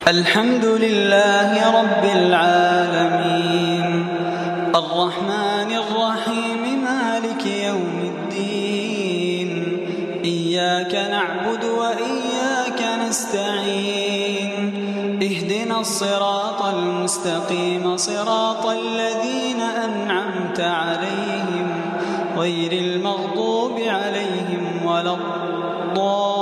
الحمد لله رب العالمين الرحمن الرحيم مالك يوم الدين إياك نعبد وإياك نستعين اهدنا الصراط المستقيم صراط الذين أنعمت عليهم غير المغضوب عليهم ولا الضالين